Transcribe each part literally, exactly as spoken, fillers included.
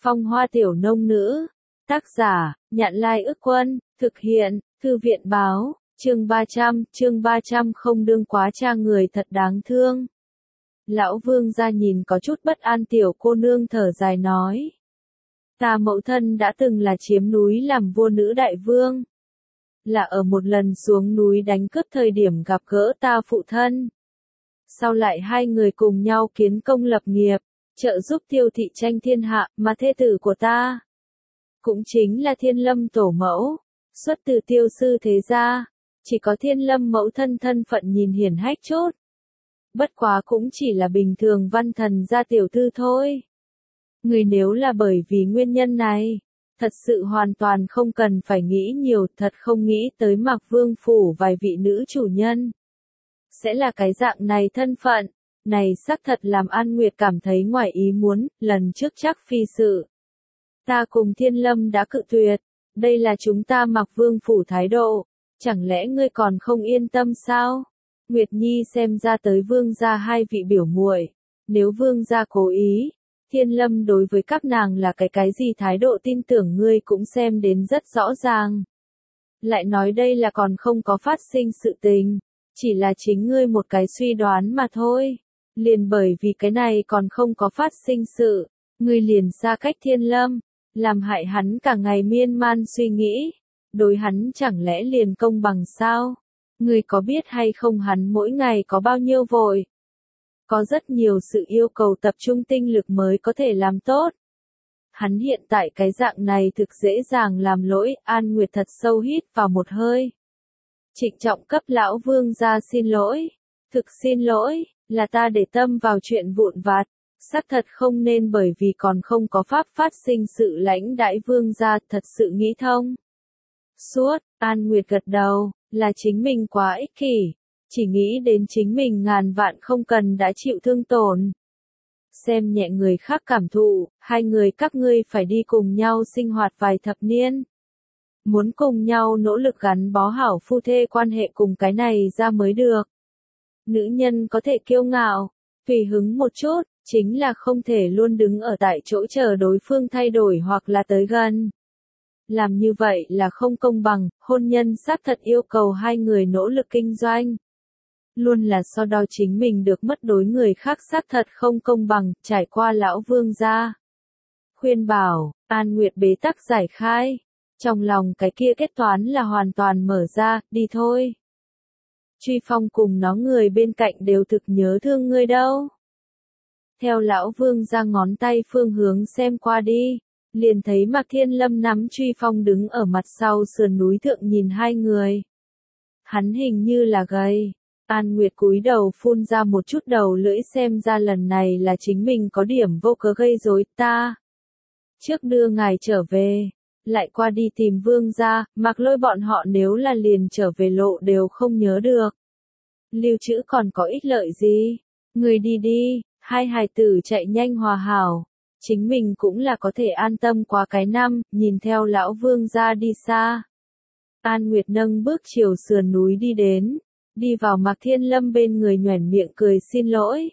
Phong Hoa Tiểu Nông Nữ. Tác giả, Nhạn Lai Ức Quân, thực hiện, Thư viện Báo, chương ba trăm, chương ba trăm không đương quá cha người thật đáng thương. Lão Vương gia nhìn có chút bất an tiểu cô nương thở dài nói. Ta mẫu thân đã từng là chiếm núi làm vua nữ đại vương. Là ở một lần xuống núi đánh cướp thời điểm gặp gỡ ta phụ thân. Sau lại hai người cùng nhau kiến công lập nghiệp, trợ giúp tiêu thị tranh thiên hạ, mà thê tử của ta cũng chính là Thiên Lâm tổ mẫu, xuất từ tiêu sư thế gia, chỉ có Thiên Lâm mẫu thân thân phận nhìn hiển hách chút. Bất quá cũng chỉ là bình thường văn thần gia tiểu thư thôi. Người nếu là bởi vì nguyên nhân này, thật sự hoàn toàn không cần phải nghĩ nhiều, thật không nghĩ tới Mạc Vương phủ vài vị nữ chủ nhân sẽ là cái dạng này thân phận. Này xác thật làm An Nguyệt cảm thấy ngoài ý muốn, lần trước chắc phi sự. Ta cùng Thiên Lâm đã cự tuyệt, đây là chúng ta Mạc Vương phủ thái độ, chẳng lẽ ngươi còn không yên tâm sao? Nguyệt Nhi xem ra tới Vương gia hai vị biểu muội, nếu Vương gia cố ý, Thiên Lâm đối với các nàng là cái cái gì thái độ tin tưởng ngươi cũng xem đến rất rõ ràng. Lại nói đây là còn không có phát sinh sự tình, chỉ là chính ngươi một cái suy đoán mà thôi. Liền bởi vì cái này còn không có phát sinh sự, ngươi liền xa cách Thiên Lâm, làm hại hắn cả ngày miên man suy nghĩ, đối hắn chẳng lẽ liền công bằng sao? Ngươi có biết hay không hắn mỗi ngày có bao nhiêu vội? Có rất nhiều sự yêu cầu tập trung tinh lực mới có thể làm tốt. Hắn hiện tại cái dạng này thực dễ dàng làm lỗi. An Nguyệt thật sâu hít vào một hơi. Trịnh trọng cấp lão Vương gia xin lỗi. Thực xin lỗi, là ta để tâm vào chuyện vụn vặt. Xác thật không nên bởi vì còn không có pháp phát sinh sự lãnh đãi Vương gia, thật sự nghĩ thông. Suốt, An Nguyệt gật đầu, là chính mình quá ích kỷ. Chỉ nghĩ đến chính mình ngàn vạn không cần đã chịu thương tổn. Xem nhẹ người khác cảm thụ, hai người các ngươi phải đi cùng nhau sinh hoạt vài thập niên. Muốn cùng nhau nỗ lực gắn bó hảo phu thê quan hệ cùng cái này ra mới được. Nữ nhân có thể kiêu ngạo, tùy hứng một chút, chính là không thể luôn đứng ở tại chỗ chờ đối phương thay đổi hoặc là tới gần. Làm như vậy là không công bằng, hôn nhân xác thật yêu cầu hai người nỗ lực kinh doanh. Luôn là so đo chính mình được mất đối người khác xác thật không công bằng, trải qua lão Vương gia. Khuyên bảo, An Nguyệt bế tắc giải khai. Trong lòng cái kia kết toán là hoàn toàn mở ra, đi thôi. Truy Phong cùng nó người bên cạnh đều thực nhớ thương ngươi đâu. Theo lão Vương gia ngón tay phương hướng xem qua đi, liền thấy Mạc Thiên Lâm nắm Truy Phong đứng ở mặt sau sườn núi thượng nhìn hai người. Hắn hình như là gầy. An Nguyệt cúi đầu phun ra một chút đầu lưỡi xem ra lần này là chính mình có điểm vô cớ gây rối ta. Trước đưa ngài trở về, lại qua đi tìm Vương gia, Mạc Lôi bọn họ nếu là liền trở về lộ đều không nhớ được. Lưu trữ còn có ích lợi gì? Người đi đi, hai hài tử chạy nhanh hòa hảo. Chính mình cũng là có thể an tâm qua cái năm, nhìn theo lão Vương gia đi xa. An Nguyệt nâng bước chiều sườn núi đi đến. Đi vào Mạc Thiên Lâm bên người nhoẻn miệng cười xin lỗi.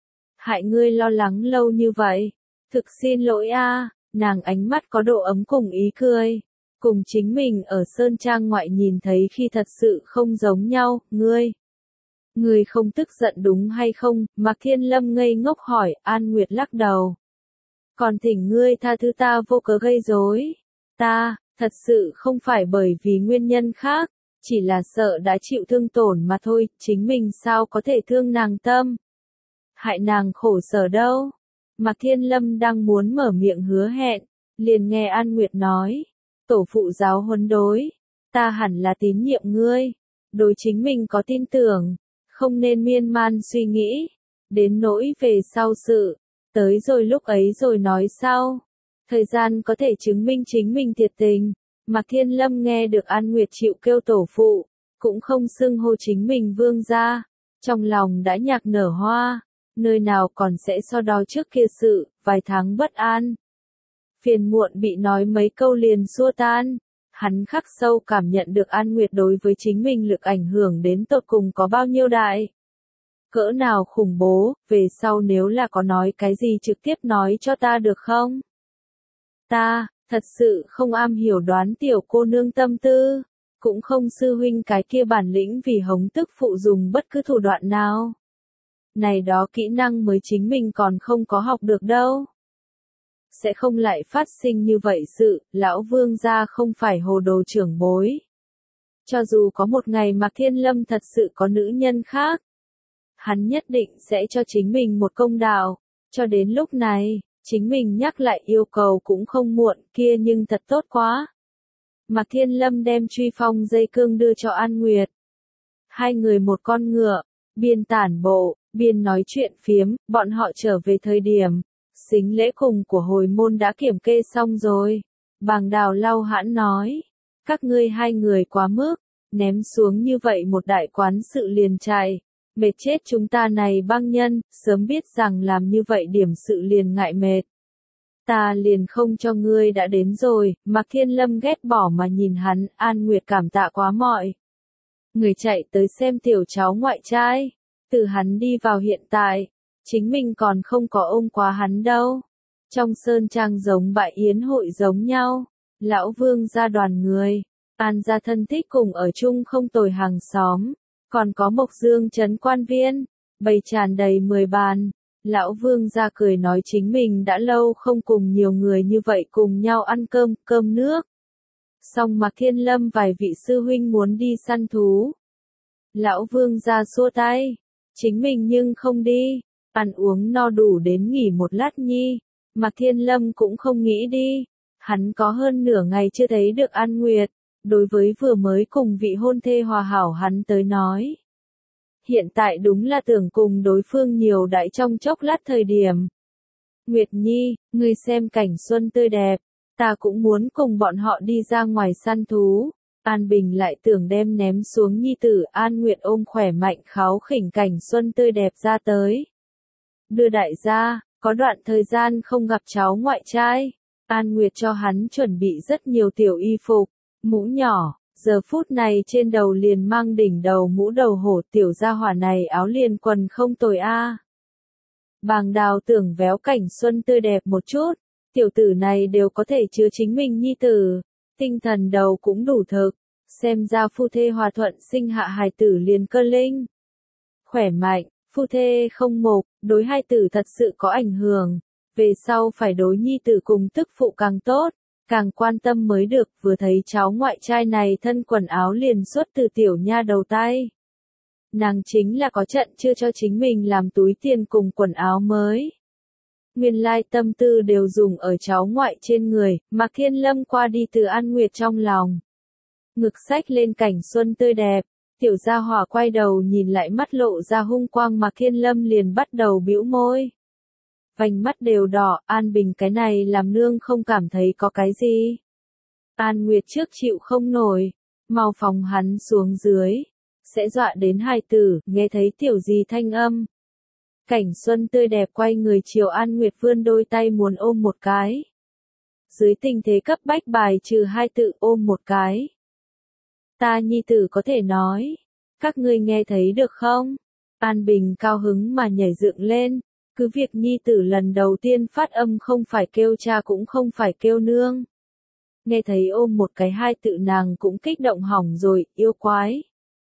Hại ngươi lo lắng lâu như vậy. Thực xin lỗi a. Nàng ánh mắt có độ ấm cùng ý cười. Cùng chính mình ở Sơn Trang ngoại nhìn thấy khi thật sự không giống nhau, ngươi. Ngươi không tức giận đúng hay không? Mạc Thiên Lâm ngây ngốc hỏi, An Nguyệt lắc đầu. Còn thỉnh ngươi tha thứ ta vô cớ gây rối. Ta, thật sự không phải bởi vì nguyên nhân khác. Chỉ là sợ đã chịu thương tổn mà thôi, chính mình sao có thể thương nàng tâm. Hại nàng khổ sở đâu. Mạc Thiên Lâm đang muốn mở miệng hứa hẹn, liền nghe An Nguyệt nói. Tổ phụ giáo huấn đối, ta hẳn là tín nhiệm ngươi. Đối chính mình có tin tưởng, không nên miên man suy nghĩ. Đến nỗi về sau sự, tới rồi lúc ấy rồi nói sau. Thời gian có thể chứng minh chính mình thiệt tình. Mạc Thiên Lâm nghe được An Nguyệt chịu kêu tổ phụ, cũng không xưng hô chính mình Vương gia, trong lòng đã nhạc nở hoa, nơi nào còn sẽ so đo trước kia sự, vài tháng bất an. Phiền muộn bị nói mấy câu liền xua tan, hắn khắc sâu cảm nhận được An Nguyệt đối với chính mình lực ảnh hưởng đến tột cùng có bao nhiêu đại. Cỡ nào khủng bố, về sau nếu là có nói cái gì trực tiếp nói cho ta được không? Ta, thật sự không am hiểu đoán tiểu cô nương tâm tư, cũng không sư huynh cái kia bản lĩnh vì hống tức phụ dùng bất cứ thủ đoạn nào. Này đó kỹ năng mới chính mình còn không có học được đâu. Sẽ không lại phát sinh như vậy sự, lão vương gia không phải hồ đồ trưởng bối. Cho dù có một ngày Mạc Thiên Lâm thật sự có nữ nhân khác, hắn nhất định sẽ cho chính mình một công đạo, cho đến lúc này, chính mình nhắc lại yêu cầu cũng không muộn, kia nhưng thật tốt quá. Mạc Thiên Lâm đem truy phong dây cương đưa cho An Nguyệt. Hai người một con ngựa, biên tản bộ, biên nói chuyện phiếm, bọn họ trở về thời điểm, sính lễ cùng của hồi môn đã kiểm kê xong rồi. Bàng Đào lau hãn nói, các ngươi hai người quá mức, ném xuống như vậy một đại quán sự liền chạy, mệt chết chúng ta này băng nhân, sớm biết rằng làm như vậy điểm sự liền ngại mệt. Ta liền không cho ngươi đã đến rồi, Mạc Thiên Lâm ghét bỏ mà nhìn hắn, An Nguyệt cảm tạ quá mọi. Người chạy tới xem tiểu cháu ngoại trai, từ hắn đi vào hiện tại, chính mình còn không có ôm quá hắn đâu. Trong sơn trang giống bại yến hội giống nhau, lão vương gia đoàn người, An gia thân thích cùng ở chung không tồi hàng xóm, còn có Mộc Dương trấn quan viên, bày tràn đầy mười bàn. Lão vương gia cười nói chính mình đã lâu không cùng nhiều người như vậy cùng nhau ăn cơm, cơm nước. Song Mạc Thiên Lâm vài vị sư huynh muốn đi săn thú. Lão vương gia xua tay, chính mình nhưng không đi, ăn uống no đủ đến nghỉ một lát nhi. Mạc Thiên Lâm cũng không nghĩ đi, hắn có hơn nửa ngày chưa thấy được An Nguyệt, đối với vừa mới cùng vị hôn thê hòa hảo hắn tới nói. Hiện tại đúng là tưởng cùng đối phương nhiều đãi trong chốc lát thời điểm. Nguyệt Nhi, ngươi xem cảnh xuân tươi đẹp, ta cũng muốn cùng bọn họ đi ra ngoài săn thú. An Bình lại tưởng đem ném xuống nhi tử, An Nguyệt ôm khỏe mạnh kháo khỉnh cảnh xuân tươi đẹp ra tới. Đưa đại gia, có đoạn thời gian không gặp cháu ngoại trai, An Nguyệt cho hắn chuẩn bị rất nhiều tiểu y phục, mũ nhỏ. Giờ phút này trên đầu liền mang đỉnh đầu mũ đầu hổ, tiểu gia hỏa này áo liền quần không tồi a. À. Bàng Đào tưởng véo cảnh xuân tươi đẹp một chút, tiểu tử này đều có thể chứa chính mình nhi tử, tinh thần đầu cũng đủ thực, xem ra phu thê hòa thuận sinh hạ hài tử liền cơ linh. Khỏe mạnh, phu thê không mộc, đối hai tử thật sự có ảnh hưởng, về sau phải đối nhi tử cùng tức phụ càng tốt. Càng quan tâm mới được, vừa thấy cháu ngoại trai này thân quần áo liền xuất từ tiểu nha đầu tay. Nàng chính là có trận chưa cho chính mình làm túi tiền cùng quần áo mới. Nguyên lai tâm tư đều dùng ở cháu ngoại trên người, Mạc Thiên Lâm qua đi từ An Nguyệt trong lòng. Ngực xách lên cảnh xuân tươi đẹp, tiểu gia hỏa quay đầu nhìn lại mắt lộ ra hung quang Mạc Thiên Lâm liền bắt đầu bĩu môi. Vành mắt đều đỏ, An Bình cái này làm nương không cảm thấy có cái gì. An Nguyệt trước chịu không nổi, mau phòng hắn xuống dưới, sẽ dọa đến hài tử, nghe thấy tiểu gì thanh âm. Cảnh xuân tươi đẹp quay người chiều An Nguyệt vươn đôi tay muốn ôm một cái. Dưới tình thế cấp bách bài trừ hai tự ôm một cái. Ta nhi tử có thể nói, các ngươi nghe thấy được không? An Bình cao hứng mà nhảy dựng lên. Cứ việc nhi tử lần đầu tiên phát âm không phải kêu cha cũng không phải kêu nương. Nghe thấy ôm một cái hai tự nàng cũng kích động hỏng rồi, yêu quái.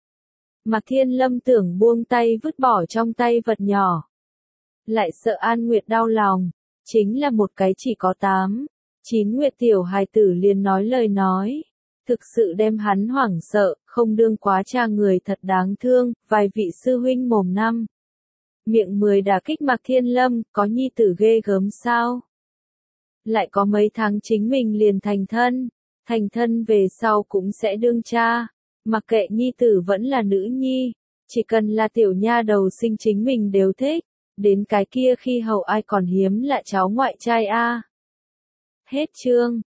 Mạc Thiên Lâm tưởng buông tay vứt bỏ trong tay vật nhỏ. Lại sợ An Nguyệt đau lòng, chính là một cái chỉ có tám, chín Nguyệt tiểu hài tử liền nói lời nói. Thực sự đem hắn hoảng sợ, không đương quá cha người thật đáng thương, vài vị sư huynh mồm năm. Miệng mười đả kích Mạc Thiên Lâm, có nhi tử ghê gớm sao? Lại có mấy tháng chính mình liền thành thân, thành thân về sau cũng sẽ đương cha, mặc kệ nhi tử vẫn là nữ nhi, chỉ cần là tiểu nha đầu sinh chính mình đều thích, đến cái kia khi hậu ai còn hiếm là cháu ngoại trai a. Hết chương.